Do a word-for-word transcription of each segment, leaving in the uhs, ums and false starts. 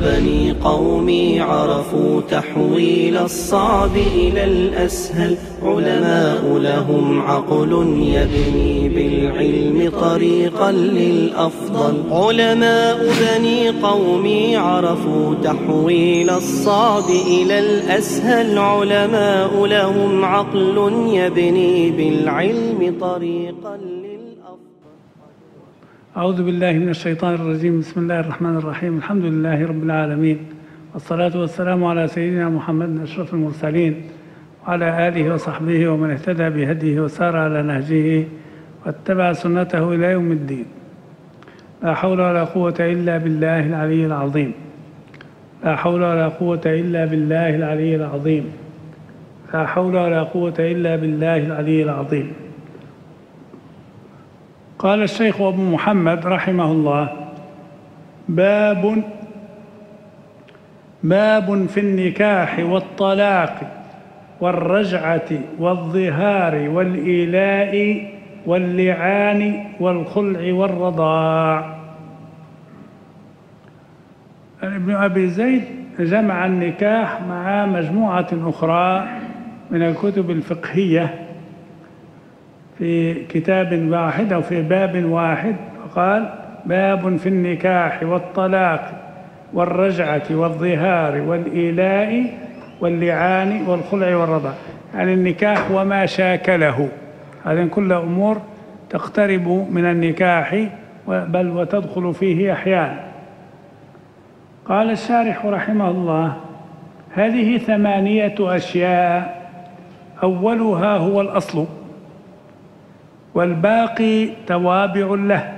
بني قومي عرفوا تحويل الصعب إلى الأسهل، علماء لهم عقل يبني بالعلم طريقا للأفضل. علماء بني قومي عرفوا تحويل الصعب إلى الأسهل، علماء لهم عقل يبني بالعلم طريقا للأفضل. أعوذ بالله من الشيطان الرجيم. بسم الله الرحمن الرحيم. الحمد لله رب العالمين، والصلاة والسلام على سيدنا محمد أشرف المرسلين وعلى آله وصحبه ومن اهتدى بهديه وسار على نهجه واتبع سنته إلى يوم الدين. لا حول ولا قوة إلا بالله العلي العظيم. لا حول ولا قوة إلا بالله العلي العظيم. لا حول ولا قوة إلا بالله العلي العظيم. قال الشيخ أبو محمد رحمه الله: باب باب في النكاح والطلاق والرجعة والظهار والإيلاء واللعان والخلع والرضاع. ابن أبي زيد جمع النكاح مع مجموعة أخرى من الكتب الفقهية في كتاب واحد أو في باب واحد، وقال: باب في النكاح والطلاق والرجعة والظهار والإيلاء واللعان والخلع والرضاع. يعني النكاح وما شاكله، هذه كل أمور تقترب من النكاح بل وتدخل فيه أحيانا. قال الشارح رحمه الله: هذه ثمانية أشياء، أولها هو الأصل، والباقي توابع له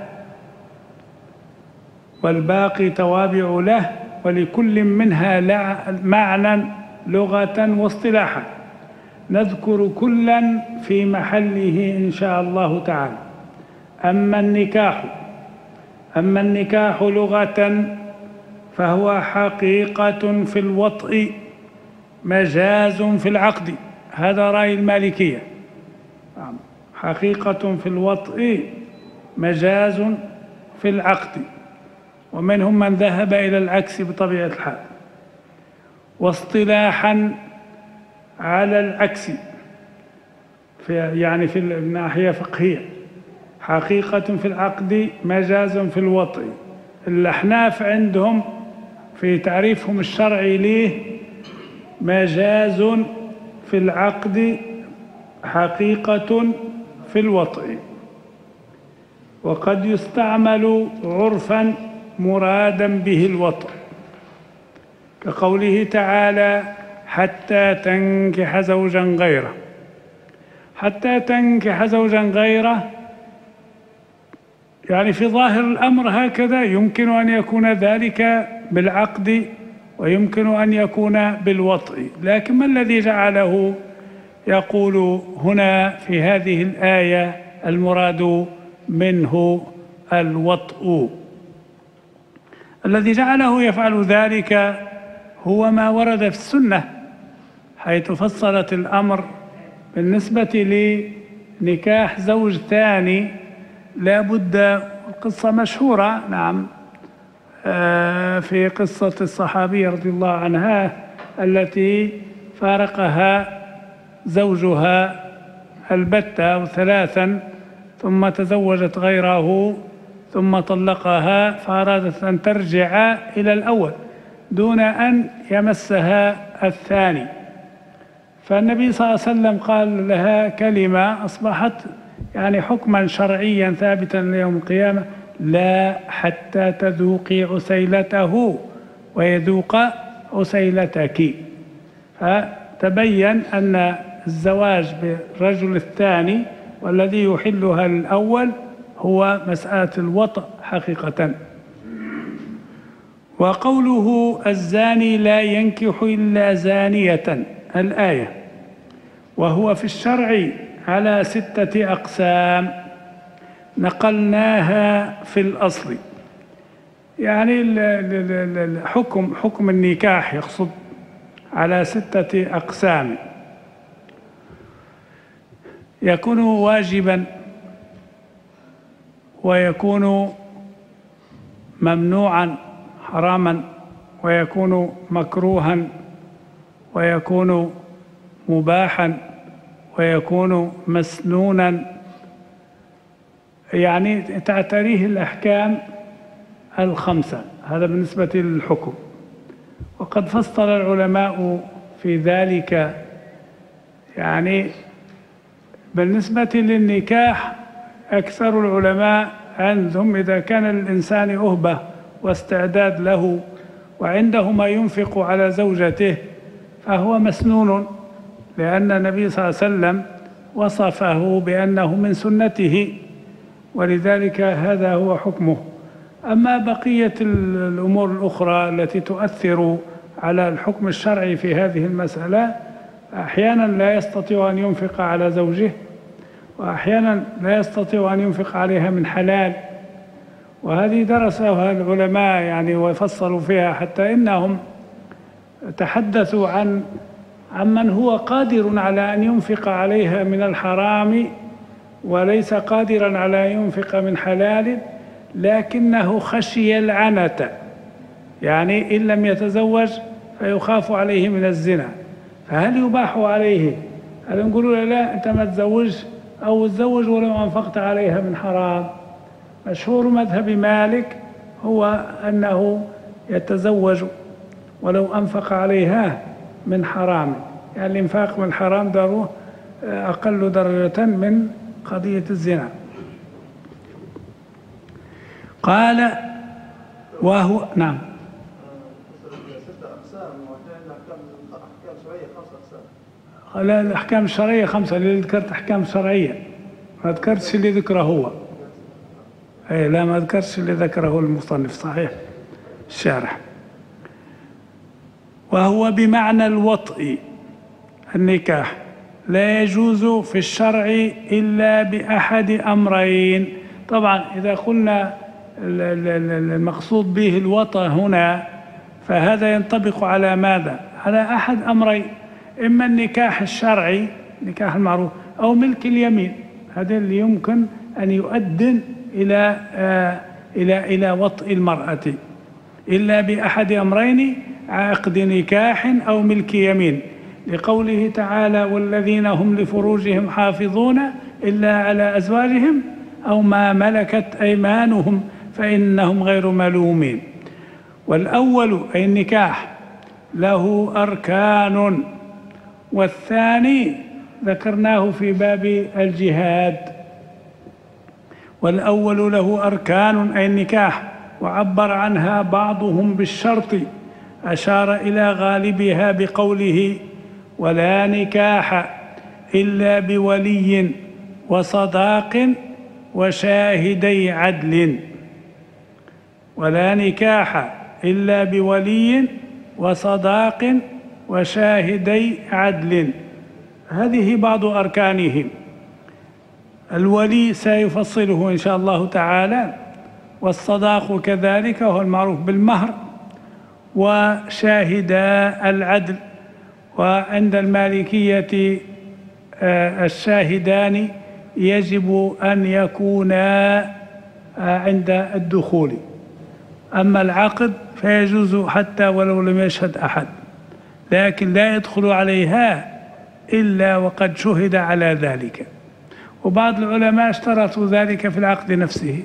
والباقي توابع له ولكل منها معنى لغة واصطلاحا، نذكر كلا في محله إن شاء الله تعالى. أما النكاح أما النكاح لغة فهو حقيقة في الوطء مجاز في العقد، هذا رأي المالكية. حقيقة في الوطء مجاز في العقد، ومنهم من ذهب إلى العكس بطبيعة الحال. واصطلاحا على العكس، في يعني في الناحية الفقهية، حقيقة في العقد مجاز في الوطء. الأحناف عندهم في تعريفهم الشرعي ليه مجاز في العقد حقيقة في الوطء، وقد يستعمل عرفا مرادا به الوطء، كقوله تعالى: حتى تنكح زوجا غيره. حتى تنكح زوجا غيره يعني في ظاهر الأمر هكذا، يمكن أن يكون ذلك بالعقد ويمكن أن يكون بالوطء، لكن ما الذي جعله يقول هنا في هذه الآية المراد منه الوطء؟ الذي جعله يفعل ذلك هو ما ورد في السنة، حيث فصلت الأمر بالنسبة لنكاح زوج ثاني. لا بد، القصة مشهورة نعم، في قصة الصحابية رضي الله عنها التي فارقها زوجها البتة ثلاثا ثم تزوجت غيره ثم طلقها، فأرادت أن ترجع إلى الأول دون أن يمسها الثاني، فالنبي صلى الله عليه وسلم قال لها كلمة أصبحت يعني حكما شرعيا ثابتا ليوم القيامة: لا حتى تذوقي عسيلته ويذوق عسيلتك. فتبين أن الزواج بالرجل الثاني والذي يحلها الأول هو مسألة الوطء حقيقة. وقوله: الزاني لا ينكح إلا زانية، الآية، وهو في الشرع على ستة أقسام نقلناها في الأصل. يعني الحكم حكم النكاح يقصد على ستة أقسام: يكون واجبا، ويكون ممنوعا حراما، ويكون مكروها ويكون مباحا ويكون مسنونا، يعني تعتريه الأحكام الخمسة. هذا بالنسبة للحكم. وقد فصل العلماء في ذلك، يعني بالنسبة للنكاح أكثر العلماء عندهم إذا كان الإنسان أهبة واستعداد له وعنده ما ينفق على زوجته فهو مسنون، لأن النبي صلى الله عليه وسلم وصفه بأنه من سنته، ولذلك هذا هو حكمه. أما بقية الأمور الأخرى التي تؤثر على الحكم الشرعي في هذه المسألة، أحيانا لا يستطيع أن ينفق على زوجه، وأحيانا لا يستطيع أن ينفق عليها من حلال، وهذه درسها العلماء يعني وفصلوا فيها، حتى إنهم تحدثوا عن عمن هو قادر على أن ينفق عليها من الحرام وليس قادرا على أن ينفق من حلال، لكنه خشي العنة، يعني إن لم يتزوج فيخاف عليه من الزنا، فهل يباح عليه؟ هل نقول له لا أنت ما تزوج أو تزوج ولو أنفقت عليها من حرام؟ مشهور مذهب مالك هو أنه يتزوج ولو أنفق عليها من حرام، يعني الإنفاق من حرام داره أقل درجة من قضية الزنا. قال وهو نعم لا، الأحكام الشرعية خمسة، اللي ذكرت أحكام شرعية، ما ذكرتش اللي ذكره هو. أي لا، ما ذكرتش اللي ذكره المصنف، صحيح الشارح. وهو بمعنى الوطء، النكاح لا يجوز في الشرع إلا بأحد أمرين. طبعا إذا قلنا المقصود به الوطء هنا فهذا ينطبق على ماذا؟ على أحد أمرين، إما النكاح الشرعي نكاح المعروف أو ملك اليمين، هذا اللي يمكن أن يؤدن إلى آه إلى إلى وطء المرأة، إلا بأحد أمرين، عقد نكاح أو ملك يمين، لقوله تعالى والذين هم لفروجهم حافظون إلا على أزواجهم أو ما ملكت أيمانهم فإنهم غير ملومين. والأول أي النكاح له أركان، والثاني ذكرناه في باب الجهاد. والأول له أركان أي النكاح، وعبر عنها بعضهم بالشرط، أشار إلى غالبها بقوله ولا نكاح إلا بولي وصداق وشاهدي عدل. ولا نكاح إلا بولي وصداق وشاهدي عدل، هذه بعض أركانه. الولي سيفصله إن شاء الله تعالى، والصداق كذلك وهو المعروف بالمهر، وشاهدا العدل. وعند المالكية الشاهدان يجب أن يكونا عند الدخول، أما العقد فيجوز حتى ولو لم يشهد أحد، لكن لا يدخل عليها إلا وقد شهد على ذلك. وبعض العلماء اشترطوا ذلك في العقد نفسه.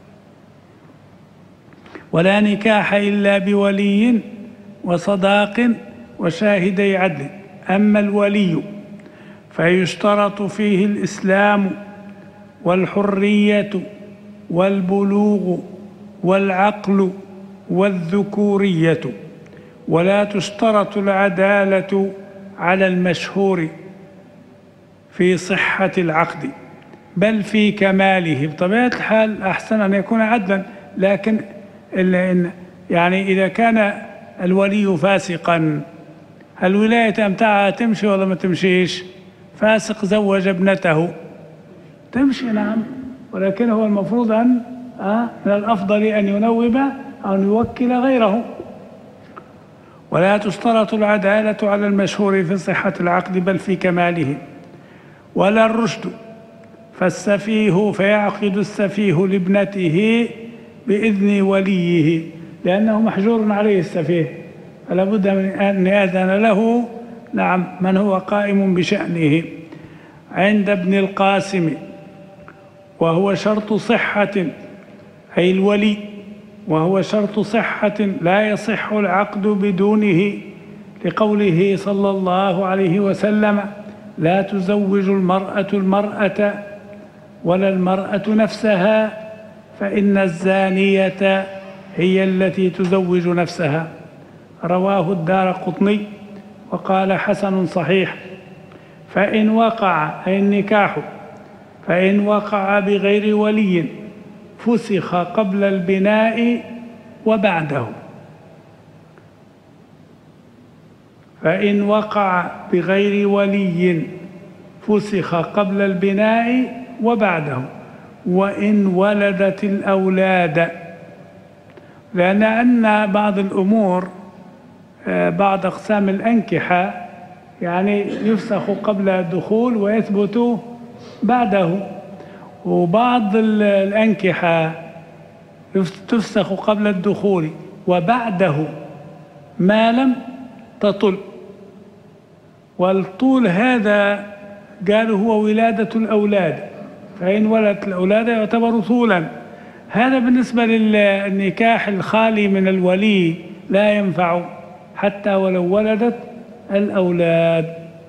ولا نكاح إلا بولي وصداق وشاهدي عدل. أما الولي فيشترط فيه الإسلام والحرية والبلوغ والعقل والذكورية، ولا تشترط العدالة على المشهور في صحة العقد بل في كماله. بطبيعة الحال أحسن أن يكون عدلا، لكن يعني إذا كان الولي فاسقا الولاية أمتعها تمشي ولا ما تمشيش؟ فاسق زوج ابنته تمشي نعم، ولكن هو المفروض أن آه من الأفضل أن ينوب أو يوكل غيره. ولا تشترط العدالة على المشهور في صحة العقد بل في كماله. ولا الرشد، فالسفيه فيعقد السفيه لابنته بإذن وليه، لأنه محجور عليه السفيه، فلا بد من أن يأذن له نعم من هو قائم بشأنه. عند ابن القاسم وهو شرط صحة، أي الولي، وهو شرط صحة لا يصح العقد بدونه، لقوله صلى الله عليه وسلم: لا تزوج المرأة المرأة ولا المرأة نفسها، فإن الزانية هي التي تزوج نفسها. رواه الدارقطني وقال حسن صحيح. فإن وقع، أي النكاح، فإن وقع بغير ولي فسخ قبل البناء وبعده. فإن وقع بغير ولي فسخ قبل البناء وبعده، وإن ولدت الأولاد. لأن أن بعض الأمور، بعض أقسام الأنكحة يعني يفسخ قبل الدخول ويثبت بعده، وبعض الأنكحة تفسخ قبل الدخول وبعده ما لم تطل. والطول هذا قالوا هو ولادة الأولاد، فإن ولدت الأولاد يعتبر طولا. هذا بالنسبة للنكاح الخالي من الولي لا ينفع حتى ولو ولدت الأولاد.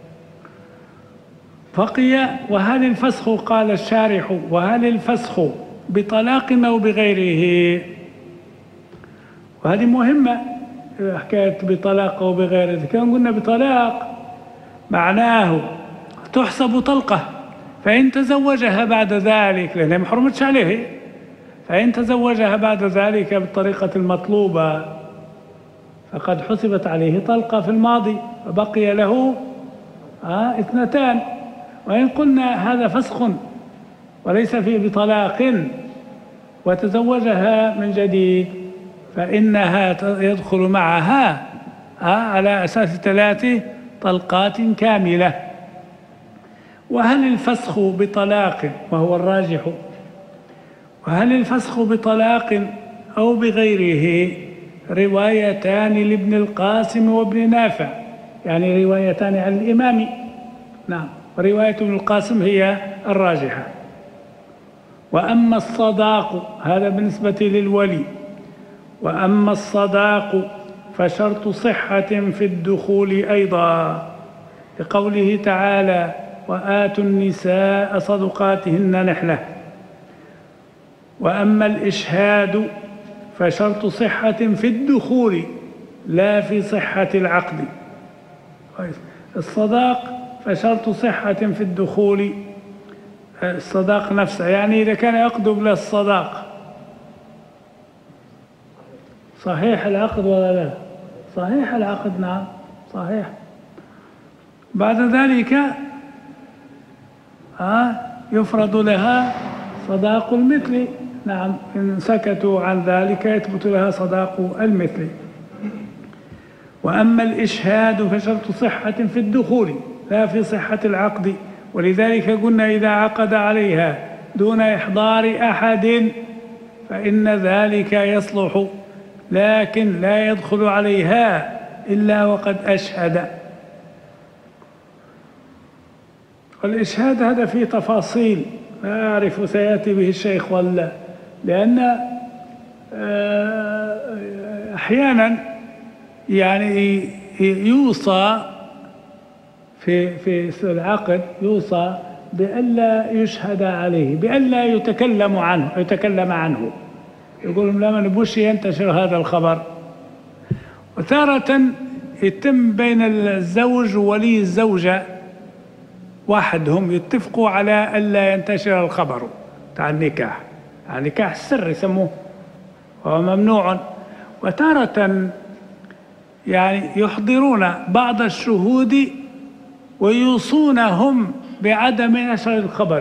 بقي: وهل الفسخ، قال الشارح: وهل الفسخ بطلاق أو بغيره؟ وهذه مهمة، حكاية بطلاق أو بغيره. إذا كان قلنا بطلاق معناه تحسب طلقة، فإن تزوجها بعد ذلك، لأنها ما حرمتش عليه، فإن تزوجها بعد ذلك بالطريقة المطلوبة فقد حسبت عليه طلقة في الماضي، فبقي له آه اثنتان. وإن قلنا هذا فسخ وليس فيه بطلاق وتزوجها من جديد، فإنها يدخل معها آه على أساس ثلاث طلقات كاملة. وهل الفسخ بطلاق، وهو الراجح، وهل الفسخ بطلاق أو بغيره روايتان لابن القاسم وابن نافع، يعني روايتان عن الإمام. نعم، ورواية ابن القاسم هي الراجحة. وأما الصداق، هذا بالنسبة للولي، وأما الصداق فشرط صحة في الدخول أيضا، لقوله تعالى: وآتوا النساء صدقاتهن نحلة. وأما الإشهاد فشرط صحة في الدخول لا في صحة العقد. الصداق فشرط صحة في الدخول، الصداق نفسه، يعني إذا كان يعقد بلا الصداق صحيح العقد ولا لا؟ صحيح العقد، نعم صحيح. بعد ذلك آه يفرض لها صداق المثل. نعم، إن سكتوا عن ذلك يثبت لها صداق المثل. وأما الإشهاد فشرط صحة في الدخول لا في صحة العقد، ولذلك قلنا إذا عقد عليها دون إحضار أحد فإن ذلك يصلح، لكن لا يدخل عليها إلا وقد أشهد. والإشهاد هذا فيه تفاصيل لا أعرف سيأتي به الشيخ ولا، لأن أحيانا يعني يوصى في في العقد، يوصى بألا يشهد عليه، بألا يتكلم عنه يتكلم عنه يقول لا ما نبوش ينتشر هذا الخبر. وتارة يتم بين الزوج وولي الزوجة وحدهم يتفقوا على ألا ينتشر الخبر تاع النكاح، النكاح السر يسموه، وهو ممنوع. وتارة يعني يحضرون بعض الشهود ويوصونهم بعدم نشر الخبر.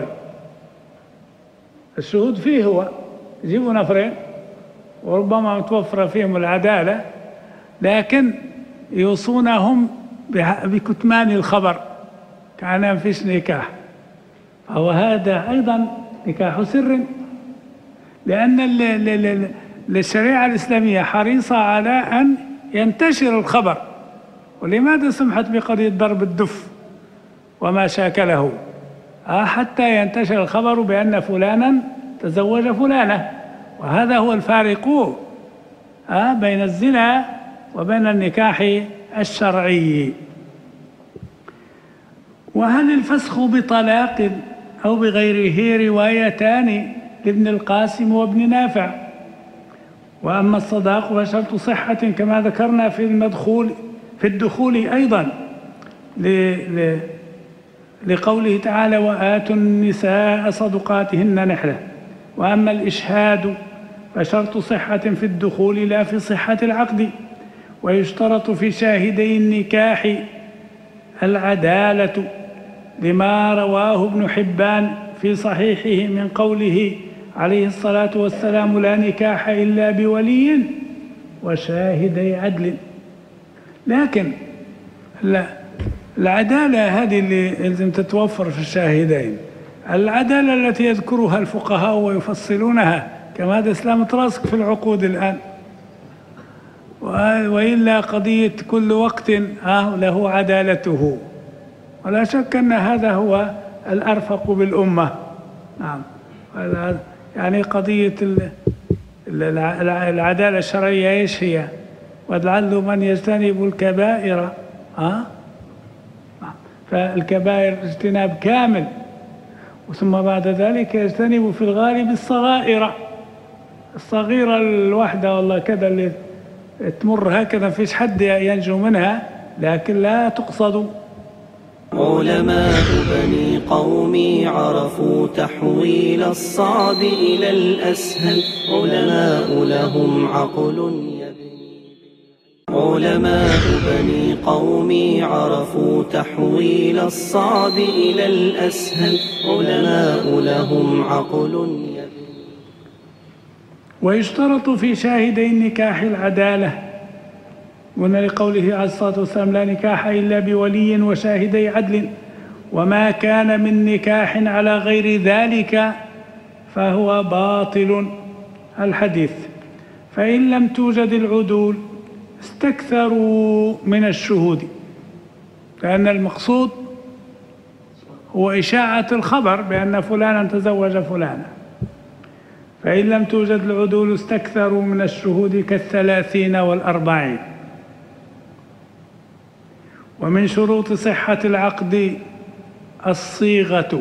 الشهود فيه هو يجيبوا نفرين وربما متوفر فيهم العدالة، لكن يوصونهم بكتمان الخبر كأن ما فيش نكاح، فهو هذا أيضا نكاح سر، لأن الشريعة الإسلامية حريصة على أن ينتشر الخبر. ولماذا سمحت بقضية ضرب الدف وما شاكله؟ حتى ينتشر الخبر بأن فلانا تزوج فلانة. وهذا هو الفارق بين الزنا وبين النكاح الشرعي. وهل الفسخ بطلاق أو بغيره روايتان لابن القاسم وابن نافع. وأما الصداق فشرط صحة كما ذكرنا في المدخول في الدخول أيضا لقوله تعالى وآتوا النساء صدقاتهن نحلة. وأما الإشهاد فشرط صحة في الدخول لا في صحة العقد. ويشترط في شاهدي النكاح العدالة لما رواه ابن حبان في صحيحه من قوله عليه الصلاة والسلام لا نكاح إلا بولي وشاهدي عدل. لكن لا العدالة هذه اللي لازم تتوفر في الشاهدين، العدالة التي يذكرها الفقهاء ويفصلونها كما هذا إسلام راسك في العقود الآن. وإلا قضية كل وقت له عدالته. ولا شك أن هذا هو الأرفق بالأمة. نعم، يعني قضية العدالة الشرعية إيش هي؟ ولعل من يجتنب الكبائر ها فالكبائر اجتناب كامل، ثم بعد ذلك يجتنب في الغالب الصغائر. الصغيرة الواحدة والله كذا اللي تمر هكذا فيش حد ينجو منها، لكن لا تقصد. علماء بني قومي عرفوا تحويل الصعب إلى الأسهل. علماء لهم عقل يبني علماء بني قومي عرفوا تحويل الصعب إلى الأسهل. علماء لهم عقل يبني. ويشترط في شاهدي النكاح العدالة. وأن لقوله عليه الصلاة والسلام لا نكاح إلا بولي وشاهدي عدل. وما كان من نكاح على غير ذلك فهو باطل. الحديث فإن لم توجد العدول استكثروا من الشهود، لأن المقصود هو إشاعة الخبر بأن فلانا تزوج فلانا. فإن لم توجد العدول استكثروا من الشهود كالثلاثين والأربعين. ومن شروط صحة العقد الصيغة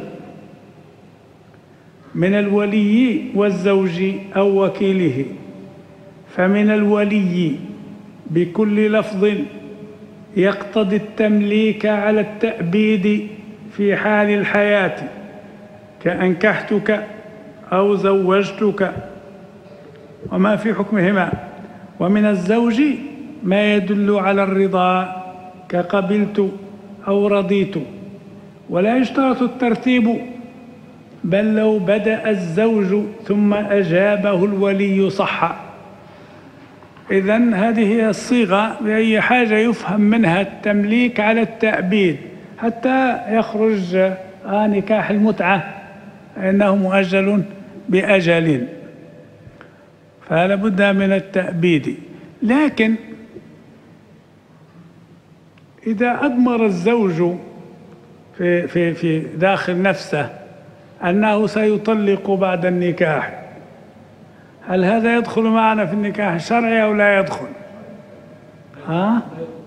من الولي والزوج أو وكيله. فمن الولي بكل لفظ يقتضي التمليك على التأبيد في حال الحياة كأنكحتك أو زوجتك وما في حكمهما. ومن الزوج ما يدل على الرضا كقبلت أو رضيت. ولا يشترط الترتيب، بل لو بدأ الزوج ثم أجابه الولي صح. إذن هذه هي الصيغة بأي حاجة يفهم منها التمليك على التأبيد حتى يخرج آه نكاح المتعة إنه مؤجل بأجل، فلا بد من التأبيد. لكن إذا أضمر الزوج في, في, في داخل نفسه أنه سيطلق بعد النكاح، هل هذا يدخل معنا في النكاح الشرعي أو لا يدخل؟ ها؟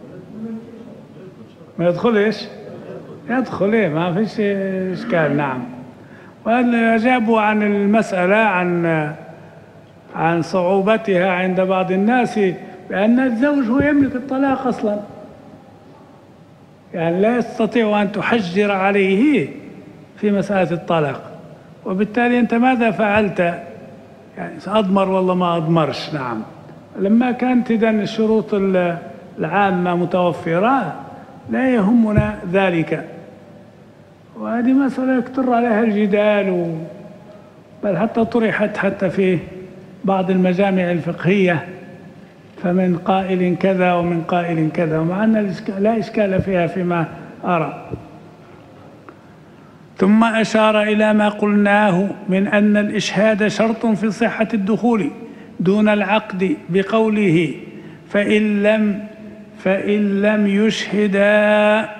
ما يدخل إيش؟ يدخل إيه؟ ما فيش إشكال. نعم. وأجابوا عن المسألة عن عن صعوبتها عند بعض الناس بأن الزوج هو يملك الطلاق أصلا، يعني لا يستطيع أن تحجر عليه في مسألة الطلاق. وبالتالي أنت ماذا فعلت؟ يعني أضمر والله ما أضمرش. نعم. لما كانت إذن الشروط العامة متوفرة لا يهمنا ذلك. وهذه مسألة يكتر عليها الجدال، بل حتى طرحت حتى في بعض المجامع الفقهية، فمن قائل كذا ومن قائل كذا، ومع أن لا إشكال فيها فيما أرى. ثم أشار إلى ما قلناه من أن الإشهاد شرط في صحة الدخول دون العقد بقوله فإن لم فإن لم يشهدا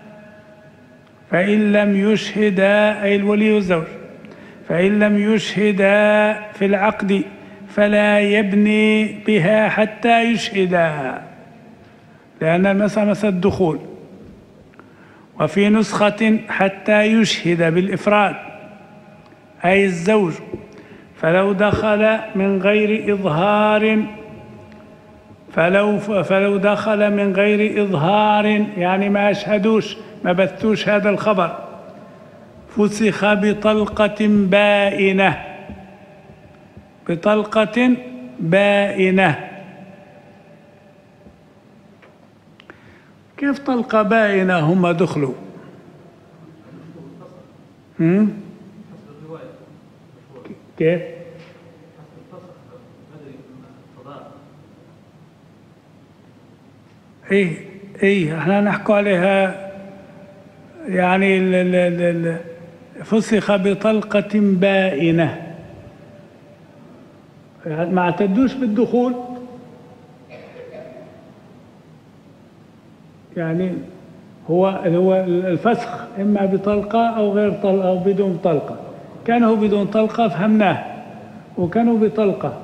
فإن لم يشهدا أي الولي والزوج فإن لم يشهدا في العقد فلا يبني بها حتى يشهدا، لأن المسألة مسألة الدخول. وفي نسخة حتى يشهد بالإفراد أي الزوج، فلو دخل من غير إظهار فلو فلو دخل من غير إظهار يعني ما أشهدوش ما بثوش هذا الخبر، فسخ بطلقة بائنة بطلقة بائنة. كيف طلقة بائنة هم دخلوا؟ هم؟ كيف؟ ايه ايه احنا نحكي عليها يعني ال ال ال فسخ بطلقة بائنة، يعني ما اعتدوش بالدخول، يعني هو هو الفسخ اما بطلقة او غير طلقة او بدون طلقة. كانوا بدون طلقة فهمناه، وكانوا بطلقة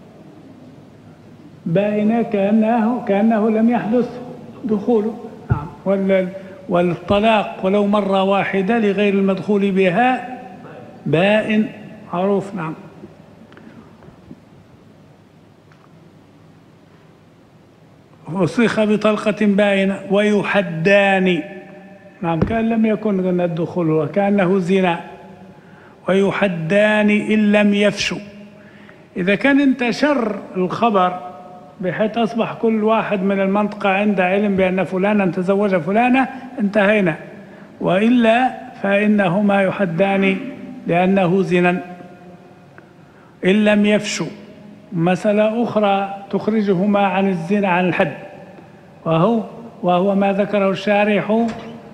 بائنة كأنه كأنه لم يحدث دخوله. نعم. والطلاق ولو مرة واحدة لغير المدخول بها بائن معروف. نعم. فسخ بطلقة بائنة ويحدان. نعم. كان لم يكن الدخول وكأنه زنا. ويحدان إن لم يفشوا. إذا كان انتشر الخبر بحيث أصبح كل واحد من المنطقة عنده علم بأن فلانا تزوج فلانة انتهينا، وإلا فإنهما يحدان لأنه زنا إن لم يفشوا. مسألة أخرى تخرجهما عن الزنا عن الحد، وهو وهو ما ذكره الشارح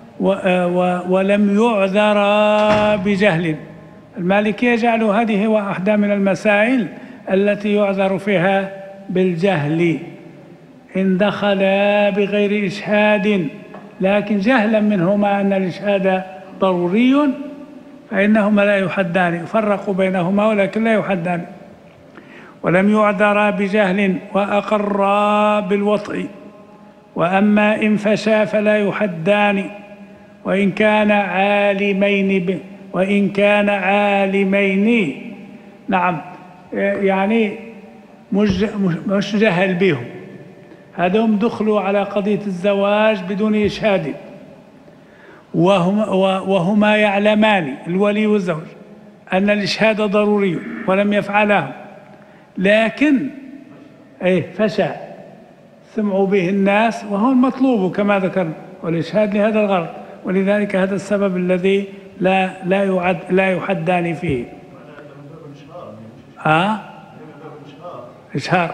ولم يعذرا بجهل. المالكية جعلوا هذه واحدة من المسائل التي يعذر فيها بالجهل، إن دخلا بغير إشهاد لكن جهلا منهما أن الإشهاد ضروري فإنهما لا يحدان، يفرق بينهما ولكن لا يحدان. ولم يعذرا بجهل وأقرا بالوطء. وأما إن فشا فلا يحدان وإن كان عالمين ب... وإن كان عالمين. نعم. يعني مش مش جهل بهم، هذوم دخلوا على قضية الزواج بدون إشهاد، وهما, وهما يعلمان الولي والزوج أن الإشهاد ضروري ولم يفعله، لكن أي فشى سمعوا به الناس وهو المطلوب كما ذكرنا، والإشهاد لهذا الغرض، ولذلك هذا السبب الذي لا لا يعد لا يحدان فيه. ها؟ إشهار.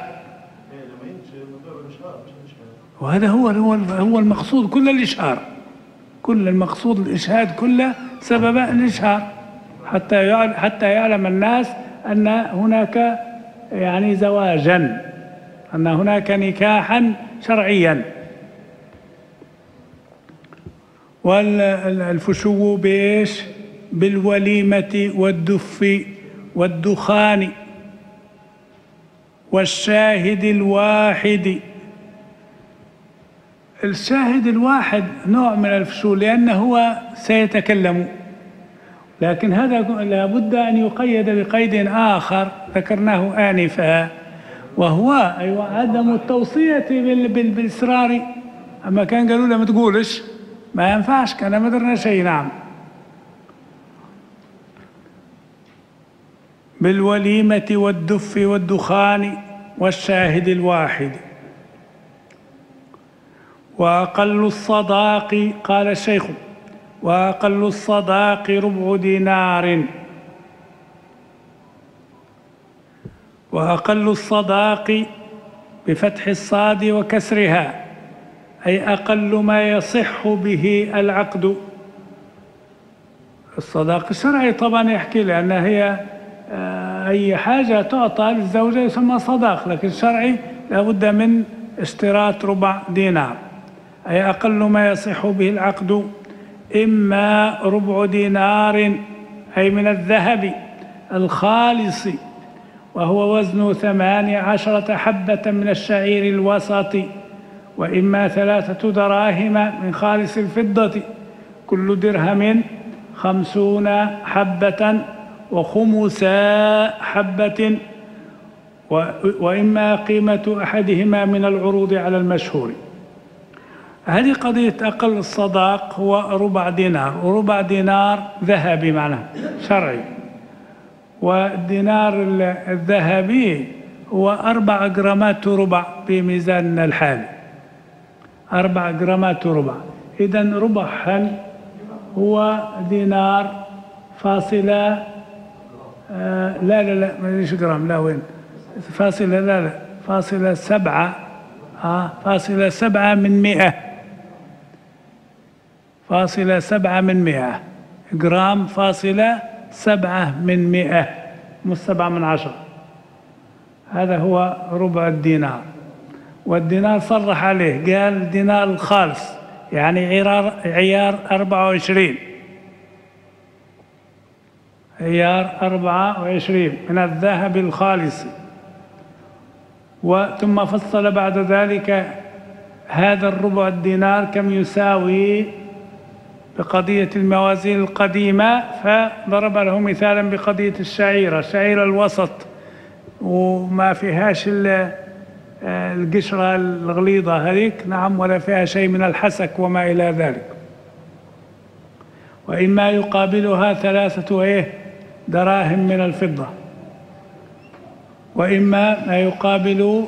وهذا هو هو هو المقصود كل الإشهار، كل المقصود الإشهاد كله سبب الإشهار، حتى حتى يعلم الناس أن هناك يعني زواجا، أن هناك نكاحا شرعيا. والفشو بإيش؟ بالوليمة والدف والدخان والشاهد الواحد. الشاهد الواحد نوع من الفشو لأنه هو سيتكلم، لكن هذا لابد أن يقيد بقيد آخر ذكرناه آنفا، وهو أيوة عدم التوصية بالإصرار. أما كان قالوا له ما تقولش ما ينفعش، كان ما درنا شيء. نعم. بالوليمة والدف والدخان والشاهد الواحد. وأقل الصداق قال الشيخ وأقل الصداق ربع دينار. وأقل الصداق بفتح الصاد وكسرها أي أقل ما يصح به العقد. الصداق الشرعي طبعا يحكي لأن هي أي حاجة تعطى للزوجة يسمى صداق، لكن الشرعي لابد من اشتراط ربع دينار، أي أقل ما يصح به العقد إما ربع دينار أي من الذهب الخالص وهو وزن ثماني عشرة حبة من الشعير الوسط، وإما ثلاثة دراهم من خالص الفضة كل درهم خمسون حبة وخمسا حبة، وإما قيمة أحدهما من العروض على المشهور. هذه قضية أقل الصداق هو ربع دينار، وربع دينار ذهبي معناه شرعي، والدينار الذهبي هو أربع جرامات ربع بميزاننا الحالي، أربع جرامات ربع. إذن ربعا هو دينار فاصلة آه لا لا لا ماليش جرام، لا وين فاصلة لا لا فاصلة سبعة آه فاصلة سبعة من مئة، فاصلة سبعة من مئة جرام، فاصلة سبعة من مئة مش سبعة من عشرة. هذا هو ربع الدينار. والدينار صرح عليه قال دينار الخالص يعني عيار عيار أربعة وعشرين، عيار أربعة وعشرين من الذهب الخالص. وثم فصل بعد ذلك هذا الربع الدينار كم يساوي بقضية الموازين القديمة، فضرب له مثالا بقضية الشعيرة، الشعيرة الوسط وما فيهاش القشرة الغليظة هذيك، نعم، ولا فيها شيء من الحسك وما إلى ذلك. وإما يقابلها ثلاثة إيه دراهم من الفضة، وإما ما يقابل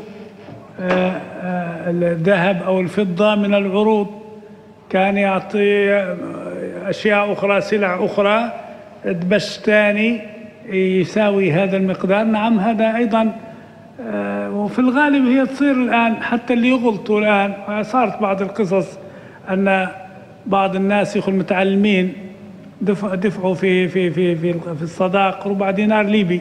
الذهب أو الفضة من العروض، كان يعطي أشياء أخرى سلع أخرى تبشتاني يساوي هذا المقدار، نعم هذا أيضا. وفي الغالب هي تصير الآن حتى اللي يغلطوا الآن، صارت بعض القصص أن بعض الناس يخل متعلمين دفع دفعوا في في في في في الصداق ربع دينار ليبي،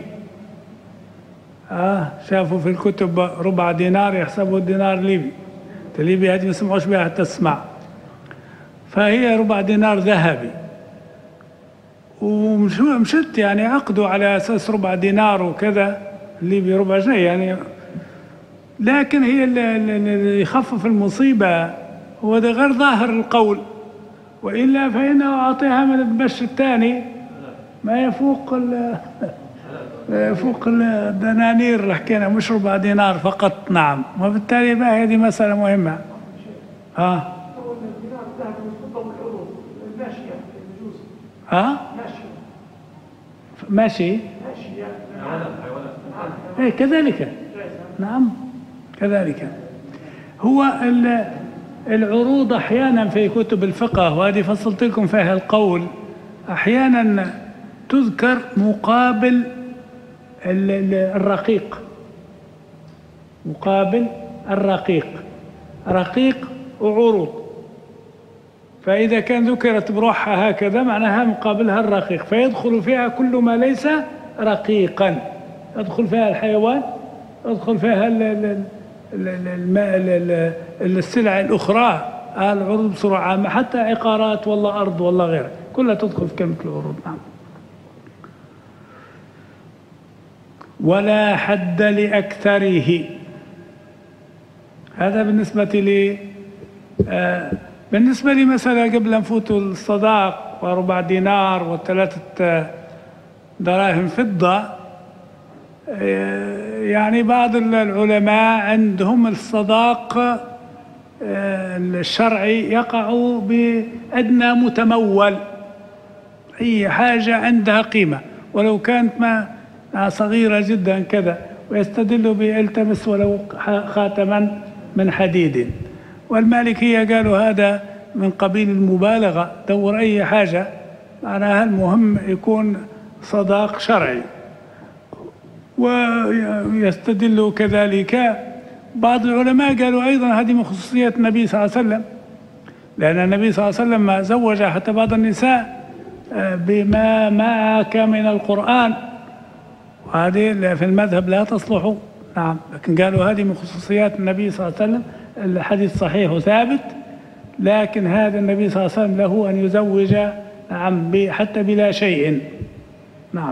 آه شافوا في الكتب ربع دينار يحسبوا الدينار ليبي، الليبي هذه ما يسمعوش بها حتى تسمع، فهي ربع دينار ذهبي. ومشت يعني عقدوا على أساس ربع دينار وكذا، الليبي ربع جنيه يعني، لكن هي اللي يخفف المصيبة هو ده غير ظاهر القول، وإلا فإنه أعطيها من البش الثاني ما يفوق يفوق الدنانير اللي حكينا، مش ربع دينار فقط، نعم. وبالتالي ما هذه مسألة مهمة. ها ها ماشي ايه كذلك، نعم كذلك. هو العروض احيانا في كتب الفقه، وهذه فصلت لكم فيها القول، احيانا تذكر مقابل الرقيق، مقابل الرقيق، رقيق وعروض، فإذا كان ذكرت بروحها هكذا معناها مقابلها الرقيق، فيدخل فيها كل ما ليس رقيقا، يدخل فيها الحيوان، يدخل فيها السلع الأخرى، العروض بصورة عامة، حتى عقارات والله أرض والله غيره، كلها تدخل في كلمة العروض، نعم. ولا حد لأكثره، هذا بالنسبة لي. آه بالنسبة لي مثلا قبل نفوت الصداق وربع دينار وثلاثة دراهم فضة، يعني بعض العلماء عندهم الصداق الشرعي يقع بأدنى متمول، أي حاجة عندها قيمة ولو كانت ما صغيرة جدا كذا، ويستدل بالتمس ولو خاتما من حديد. والمالكية قالوا هذا من قبيل المبالغة، دور أي حاجة معناها المهم يكون صداق شرعي. ويستدل كذلك بعض العلماء قالوا أيضا هذه من خصوصية النبي صلى الله عليه وسلم، لأن النبي صلى الله عليه وسلم ما زوج حتى بعض النساء بما معك من القرآن، وهذه في المذهب لا تصلح نعم، لكن قالوا هذه من خصوصيات النبي صلى الله عليه وسلم. الحديث صحيح وثابت، لكن هذا النبي صلى الله عليه وسلم له أن يزوج نعم حتى بلا شيء. نعم.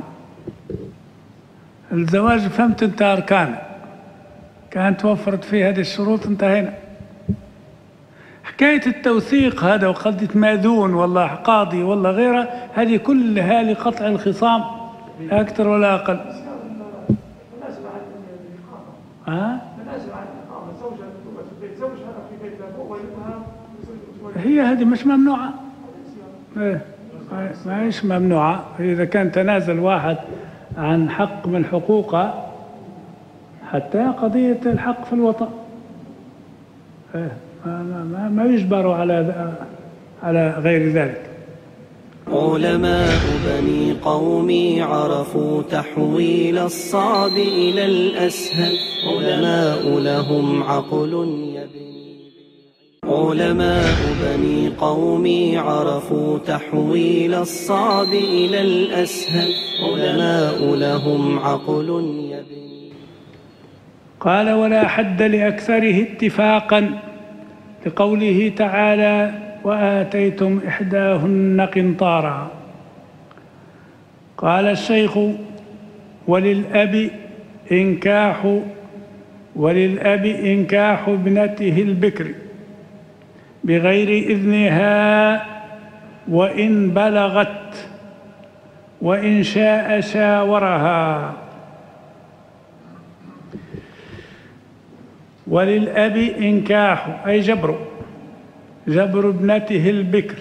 الزواج فهمت أنت أركانه، كانت توفرت فيه هذه الشروط انتهينا. حكاية التوثيق هذا وقضية ماذون والله قاضي والله غيره، هذه كلها لقطع الخصام لا أكثر ولا أقل. ها؟ هي هذه مش ممنوعة. إيه ما هيش ممنوعة. إذا كان تنازل واحد عن حق من حقوقه، حتى قضية الحق في الوطن إيه ما, ما, ما يجبروا على على غير ذلك. علماء بني قومي عرفوا تحويل الصعب إلى الأسهل، علماء لهم عقل يبني. علماء بني قومي عرفوا تحويل الصعب إلى الأسهل، علماء لهم عقل يبني. قال: ولا حد لأكثره اتفاقا، لقوله تعالى: وآتيتم إحداهن قنطارا. قال الشيخ: وللأب إنكاح وللأب إنكاح ابنته البكر بغير إذنها وإن بلغت، وإن شاء شاورها. وللأب إنكاح أي جبر جبر ابنته البكر،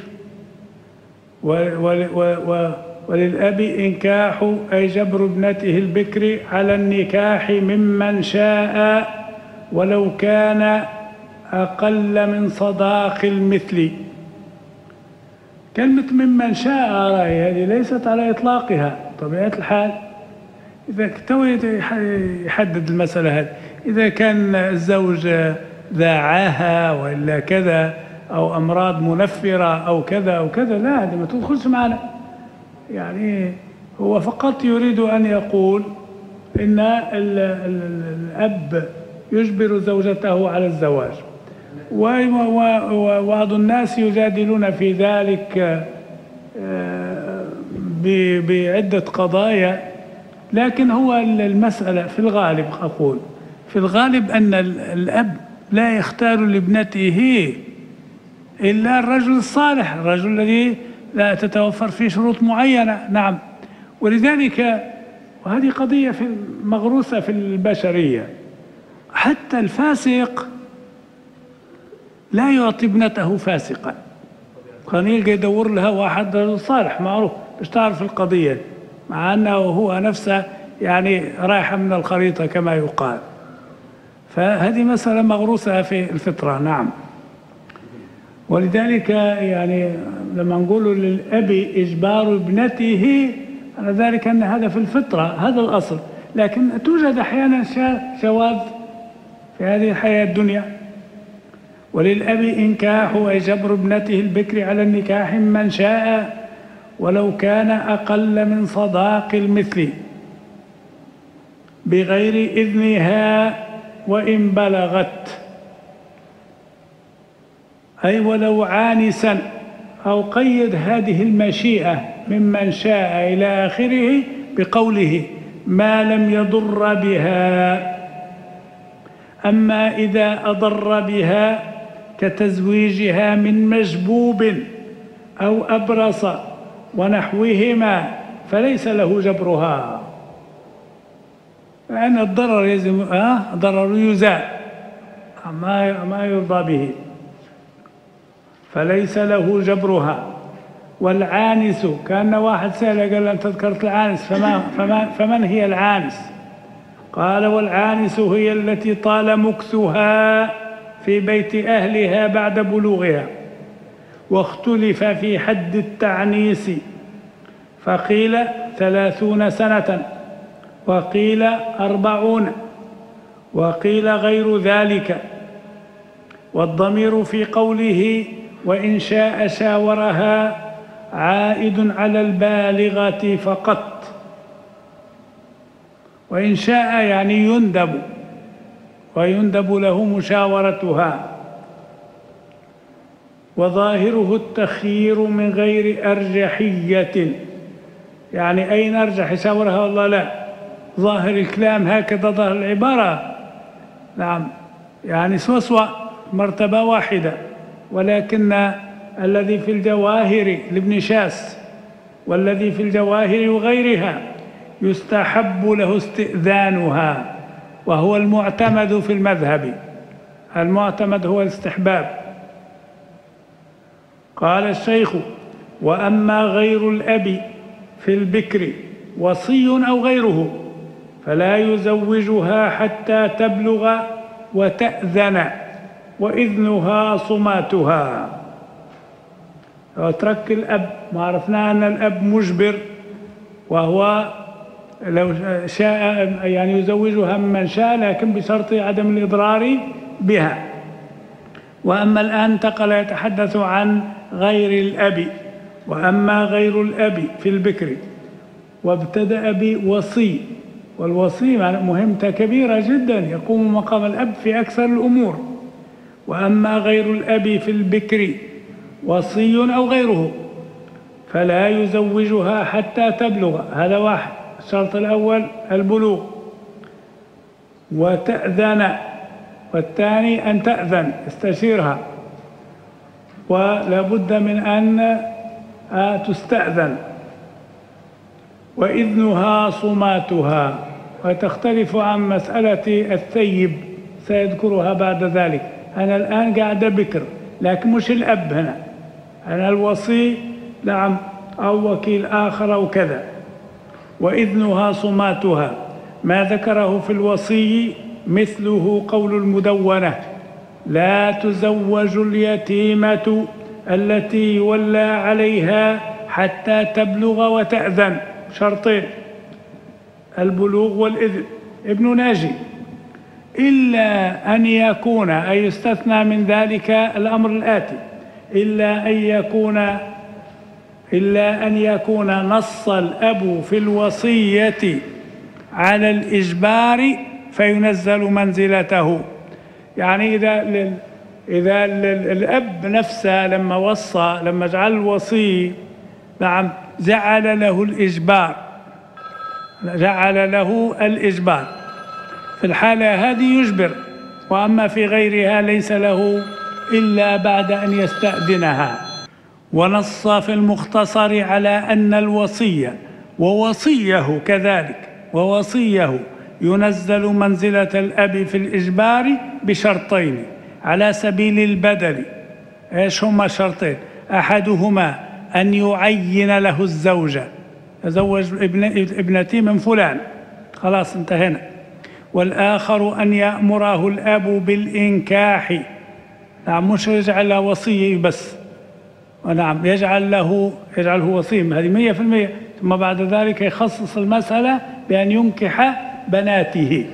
وللأب إنكاح أي جبر ابنته البكر على النكاح ممن شاء ولو كان أقل من صداق المثل. كلمة ممن شاء هذه ليست على إطلاقها طبيعة الحال. إذا توي يحدد المسألة هذه، إذا كان الزوج ذا عاهة وإلا كذا أو أمراض منفرة أو كذا أو كذا، لا هذه ما تدخلش معنا. يعني هو فقط يريد أن يقول إن الأب يجبر زوجته على الزواج، وبعض الناس يجادلون في ذلك بعدة قضايا، لكن هو المسألة في الغالب، أقول في الغالب أن الأب لا يختار لابنته إلا الرجل الصالح، الرجل الذي لا تتوفر فيه شروط معينة. نعم. ولذلك وهذه قضية في مغروسة في البشرية، حتى الفاسق لا يعطي ابنته فاسقا، كان يلقى يدور لها واحد رجل صالح معروف باش تعرف القضية، مع أنه هو نفسه يعني رايحة من الخريطة كما يقال. فهذه مسألة مغروسة في الفطرة. نعم. ولذلك يعني لما نقول للأب إجبار ابنته، على ذلك أن هذا في الفطرة، هذا الأصل، لكن توجد أحيانا شواذ في هذه الحياة الدنيا. وللأب إنكاح أي جبر ابنته البكر على النكاح من شاء ولو كان أقل من صداق المثل بغير إذنها وإن بلغت، أي ولو عانسا، أو قيد هذه المشيئة ممن شاء إلى آخره بقوله ما لم يضر بها. أما إذا أضر بها كتزويجها من مجبوب أو أبرص ونحوهما فليس له جبرها، لأن الضرر يزم آه ضرر يزال ما ما يرضى به، فليس له جبرها. والعانس، كان واحد سأل قال أنت ذكرت العانس، فما فما فمن هي العانس؟ قال والعانس هي التي طال مكثها في بيت أهلها بعد بلوغها. واختلف في حد التعنيس، فقيل ثلاثون سنة، وقيل أربعون، وقيل غير ذلك. والضمير في قوله وإن شاء شاورها عائد على البالغة فقط. وإن شاء يعني يندب ويندب له مشاورتها. وظاهره التخيير من غير أرجحية، يعني أين أرجح يشاورها والله لا، ظاهر الكلام هكذا، ظاهر العبارة نعم يعني سوسوة مرتبة واحدة، ولكن الذي في الجواهر لابن شاس والذي في الجواهر وغيرها يستحب له استئذانها، وهو المعتمد في المذهب، المعتمد هو الاستحباب. قال الشيخ: وأما غير الأب في البكر وصي أو غيره فلا يزوجها حتى تبلغ وتأذن، وإذنها صماتها. وترك الأب، ما عرفنا أن الأب مجبر، وهو لو شاء يعني يزوجها ممن شاء، لكن بشرط عدم الإضرار بها. وأما الآن انتقل يتحدث عن غير الأب. وأما غير الأب في البكر، وابتدأ بوصي، والوصي مهمة كبيرة جدا يقوم مقام الأب في أكثر الأمور. وأما غير الأب في البكر وصي أو غيره فلا يزوجها حتى تبلغ، هذا واحد، الشرط الأول البلوغ، وتأذن، والثاني أن تأذن استشيرها، ولا بد من أن تستأذن، وإذنها صماتها. وتختلف عن مسألة الثيب سيذكرها بعد ذلك. أنا الآن قاعدة بكر، لكن مش الأب هنا، أنا الوصي نعم أو وكيل آخر أو كذا. وإذنها صماتها، ما ذكره في الوصي مثله قول المدونة: لا تزوج اليتيمة التي يولى عليها حتى تبلغ وتأذن، شرطين، البلوغ والإذن. ابن ناجي: إلا أن يكون، أي يستثنى من ذلك الأمر الآتي: إلا أن يكون إلا أن يكون نص الأب في الوصية على الإجبار فينزل منزلته. يعني إذا إذا الأب نفسه لما وصى، لما جعل الوصي نعم جعل له الإجبار، جعل له الإجبار، في الحالة هذه يجبر. وأما في غيرها ليس له إلا بعد أن يستأذنها. ونص في المختصر على أن الوصية ووصيه كذلك ووصيه ينزل منزلة الأب في الإجبار بشرطين على سبيل البدل. إيش هما الشرطين؟ أحدهما أن يعين له الزوجة، تزوج ابن ابنتي من فلان، خلاص انتهينا. والآخر أن يأمره الأب بالإنكاح، نعم مش يجعل له وصية بس، ونعم يجعل له يجعله وصية، هذه مية في المية. ثم بعد ذلك يخصص المسألة بأن ينكح بناته.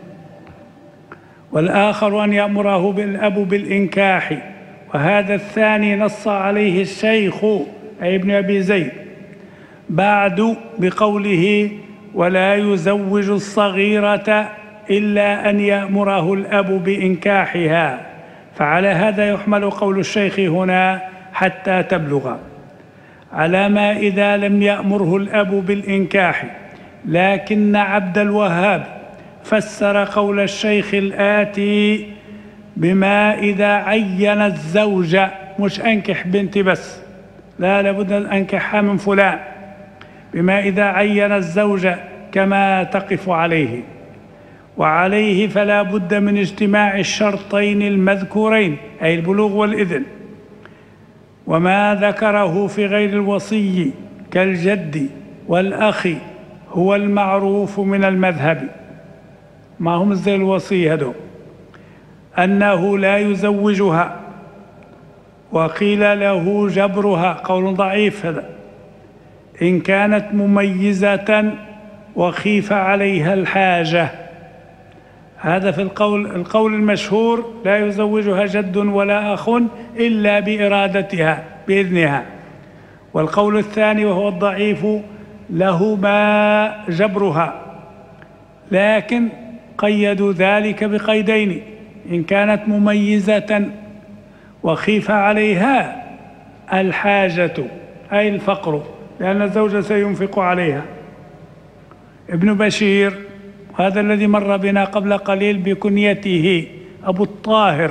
والآخر أن يأمره بالأب بالإنكاح، وهذا الثاني نص عليه الشيخ أي ابن أبي زيد بعد بقوله: ولا يزوج الصغيرة إلا أن يأمره الأب بإنكاحها. فعلى هذا يحمل قول الشيخ هنا حتى تبلغ، على ما إذا لم يأمره الأب بالإنكاح. لكن عبد الوهاب فسر قول الشيخ الآتي بما إذا عين الزوجة، مش أنكح بنتي بس، لا، لابد أن أنكحها من فلان، بما إذا عين الزوجة كما تقف عليه. وعليه فلا بد من اجتماع الشرطين المذكورين، أي البلوغ والإذن. وما ذكره في غير الوصي كالجد والأخ هو المعروف من المذهب، ما هم زي الوصي هذو، أنه لا يزوجها، وقيل له جبرها، قول ضعيف هذا، إن كانت مميزة وخيف عليها الحاجة. هذا في القول القول المشهور: لا يزوجها جد ولا أخ إلا بإرادتها بإذنها. والقول الثاني وهو الضعيف: لهما جبرها، لكن قيدوا ذلك بقيدين: إن كانت مميزة وخيف عليها الحاجة أي الفقر، لأن الزوج سينفق عليها. ابن بشير، هذا الذي مر بنا قبل قليل بكنيته أبو الطاهر،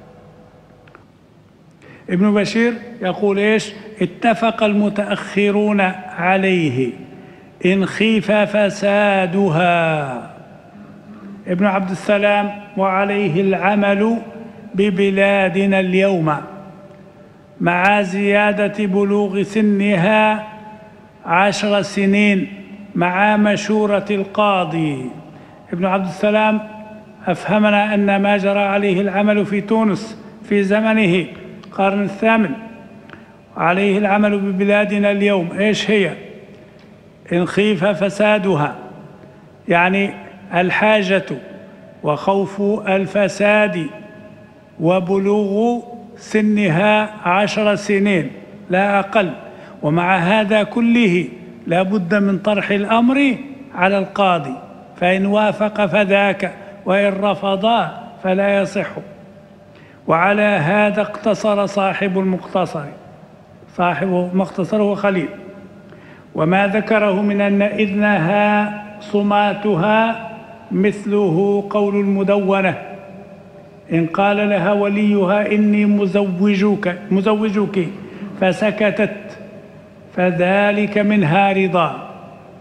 ابن بشير يقول إيش؟ اتفق المتأخرون عليه إن خيف فسادها. ابن عبد السلام: وعليه العمل ببلادنا اليوم مع زيادة بلوغ سنها عشر سنين مع مشورة القاضي. ابن عبد السلام أفهمنا أن ما جرى عليه العمل في تونس في زمنه القرن الثامن، عليه العمل ببلادنا اليوم. إيش هي؟ إن خيف فسادها، يعني الحاجة وخوف الفساد وبلوغ سنها عشر سنين لا أقل. ومع هذا كله لا بد من طرح الأمر على القاضي، فإن وافق فذاك وإن رفض فلا يصح. وعلى هذا اقتصر صاحب المختصر، صاحب المختصر هو خليل، وما ذكره من أن إذنها صماتها مثله قول المدونة: إن قال لها وليها إني مزوجك مزوجك فسكتت فذلك منها رضا.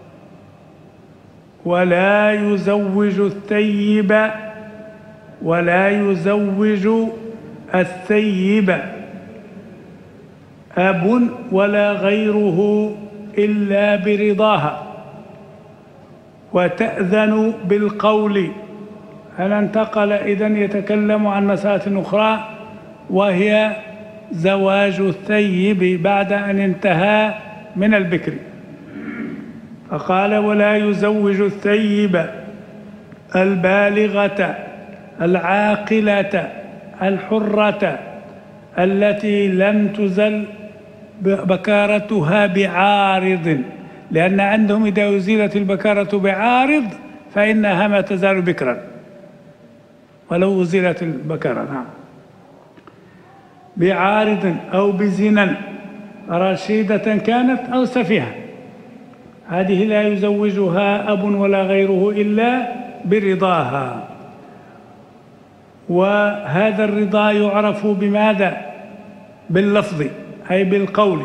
ولا يزوج الثيب ولا يزوج الثيب أب ولا غيره إلا برضاها، وتأذن بالقول. هل انتقل إذن يتكلم عن مسألة أخرى وهي زواج الثيب بعد أن انتهى من البكر، فقال: ولا يزوج الثيب البالغة العاقلة الحرة التي لم تزل بكارتها بعارض، لأن عندهم إذا أزيلت البكارة بعارض فإنها ما تزال بكرا ولو أزيلت البكارة. نعم. بعارض أو بزنا، رشيدة كانت أو سفيهة، هذه لا يزوجها أب ولا غيره إلا برضاها. وهذا الرضا يعرف بماذا؟ باللفظ أي بالقول.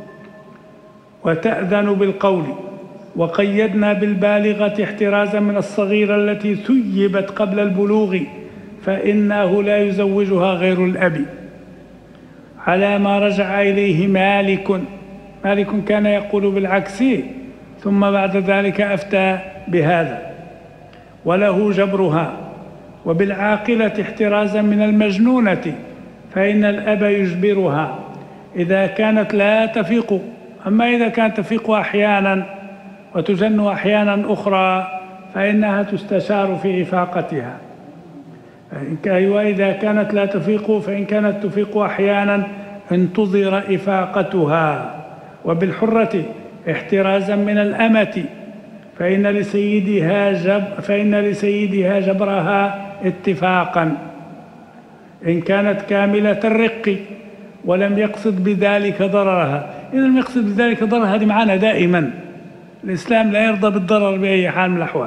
وتأذن بالقول. وقيدنا بالبالغة احترازا من الصغيرة التي ثيبت قبل البلوغ، فإنه لا يزوجها غير الأب، على ما رجع إليه مالك. مالك كان يقول بالعكس، ثم بعد ذلك أفتى بهذا. وله جبرها. وبالعاقلة احترازا من المجنونة، فإن الأب يجبرها إذا كانت لا تفيق. أما إذا كانت تفيق أحيانا وتجن أحيانا أخرى فإنها تستشار في إفاقتها. وإذا كانت لا تفيق فإن كانت تفيق أحيانا انتظر إفاقتها. وبالحرة احترازا من الأمة، فإن لسيدها جب فإن لسيدها جبرها اتفاقا إن كانت كاملة الرق ولم يقصد بذلك ضررها. إذا لم يقصد بذلك ضررها هذه معنا دائما، الإسلام لا يرضى بالضرر بأي حال من الأحوال.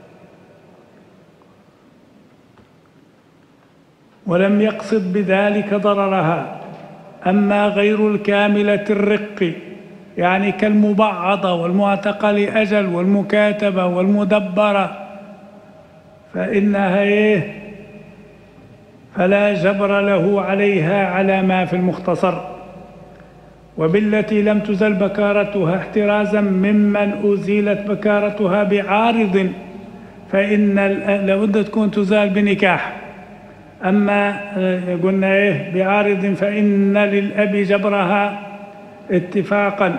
ولم يقصد بذلك ضررها. أما غير الكاملة الرق، يعني كالمبعضة والمعتقة لأجل والمكاتبة والمدبرة، فإنها إيه؟ فلا جبر له عليها على ما في المختصر. وبالتي لم تزل بكارتها احترازا ممن أزيلت بكارتها بعارض، فإن لابد تكون تزال بنكاح. أما قلنا إيه؟ بعارض، فإن للأب جبرها اتفاقا.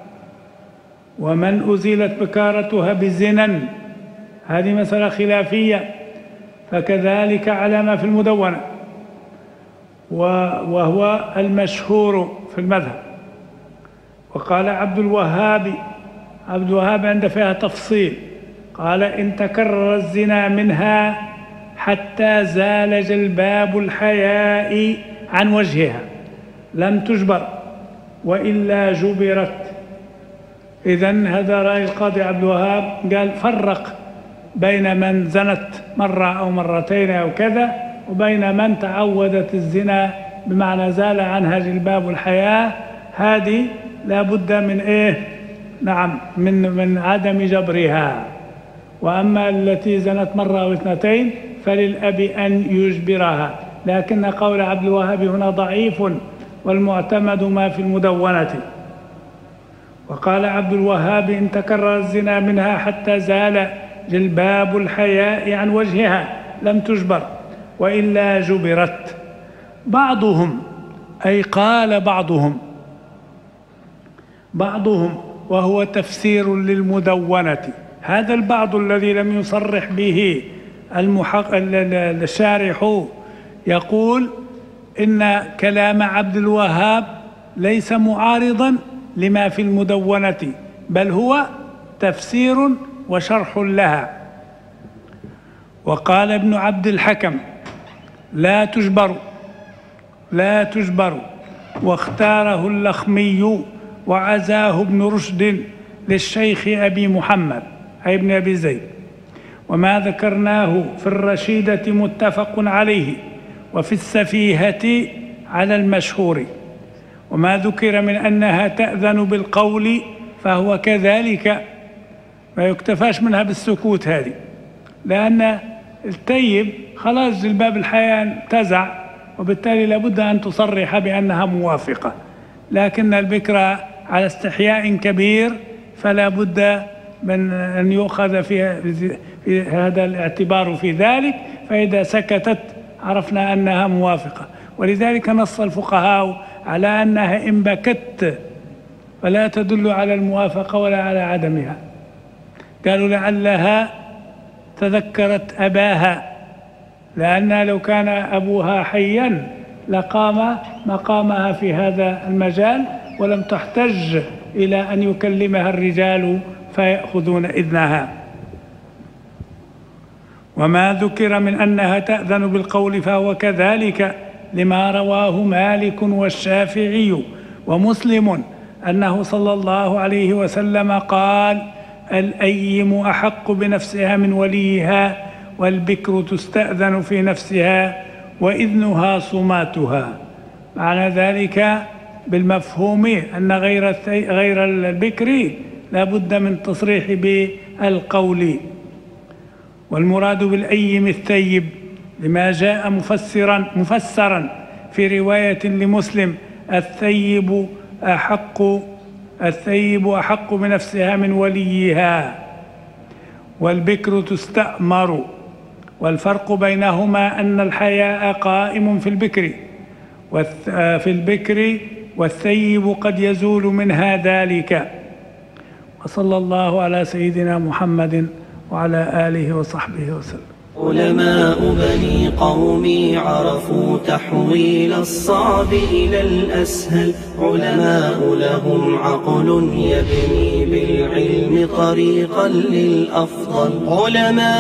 ومن أزيلت بكارتها بزنا، هذه مسألة خلافية، فكذلك على ما في المدونة، وهو المشهور في المذهب. وقال عبد الوهاب، عبد الوهاب عنده فيها تفصيل، قال إن تكرر الزنا منها حتى زال جلباب الحياء عن وجهها لم تجبر وإلا جبرت. إذن هذا رأي القاضي عبد الوهاب، قال فرق بين من زنت مرة أو مرتين أو كذا وبين من تعودت الزنا بمعنى زال عنها جلباب الحياة، هذه لا بد من إيه؟ نعم، من من عدم جبرها. وأما التي زنت مرة أو اثنتين فللأب أن يجبرها، لكن قول عبد الوهاب هنا ضعيف والمعتمد ما في المدونة. وقال عبد الوهاب إن تكرر الزنا منها حتى زال جلباب الحياء عن وجهها لم تجبر وإلا جبرت. بعضهم، أي قال بعضهم بعضهم وهو تفسير للمدونة، هذا البعض الذي لم يصرح به المحق... الشارح يقول إن كلام عبد الوهاب ليس معارضا لما في المدونة، بل هو تفسير وشرح لها. وقال ابن عبد الحكم لا تجبر لا تجبر واختاره اللخمي وعزاه ابن رشد للشيخ أبي محمد أي ابن أبي زيد. وما ذكرناه في الرشيدة متفق عليه، وفي السفيهة على المشهور. وما ذكر من أنها تأذن بالقول فهو كذلك، ما يكتفاش منها بالسكوت هذه، لأن التيب خلاص جلباب الحياة انتزع، وبالتالي لابد أن تصرح بأنها موافقة. لكن البكرة على استحياء كبير فلا بد من أن يؤخذ في, في هذا الاعتبار في ذلك، فإذا سكتت عرفنا أنها موافقة. ولذلك نص الفقهاء على أنها إن بكت فلا تدل على الموافقة ولا على عدمها. قالوا لعلها تذكرت أباها، لأن لو كان أبوها حيا لقام مقامها في هذا المجال ولم تحتج إلى أن يكلمها الرجال فيأخذون إذنها. وما ذكر من أنها تأذن بالقول فهو كذلك لما رواه مالك والشافعي ومسلم أنه صلى الله عليه وسلم قال الأيم أحق بنفسها من وليها والبكر تستأذن في نفسها وإذنها صماتها. معنى ذلك بالمفهوم أن غير غير البكر لا بد من تصريح بالقول. والمراد بالأيم الثيب لما جاء مفسرا مفسرا في رواية لمسلم الثيب أحق الثيب أحق بنفسها من وليها والبكر تستأمر. والفرق بينهما أن الحياء قائم في البكر في البكر والثيب قد يزول منها ذلك. وصلى الله على سيدنا محمد وعلى آله وصحبه وسلم. علماء بني قومي عرفوا تحويل الصعب إلى الأسهل، علماء لهم عقل يبني بالعلم طريقا للأفضل. علماء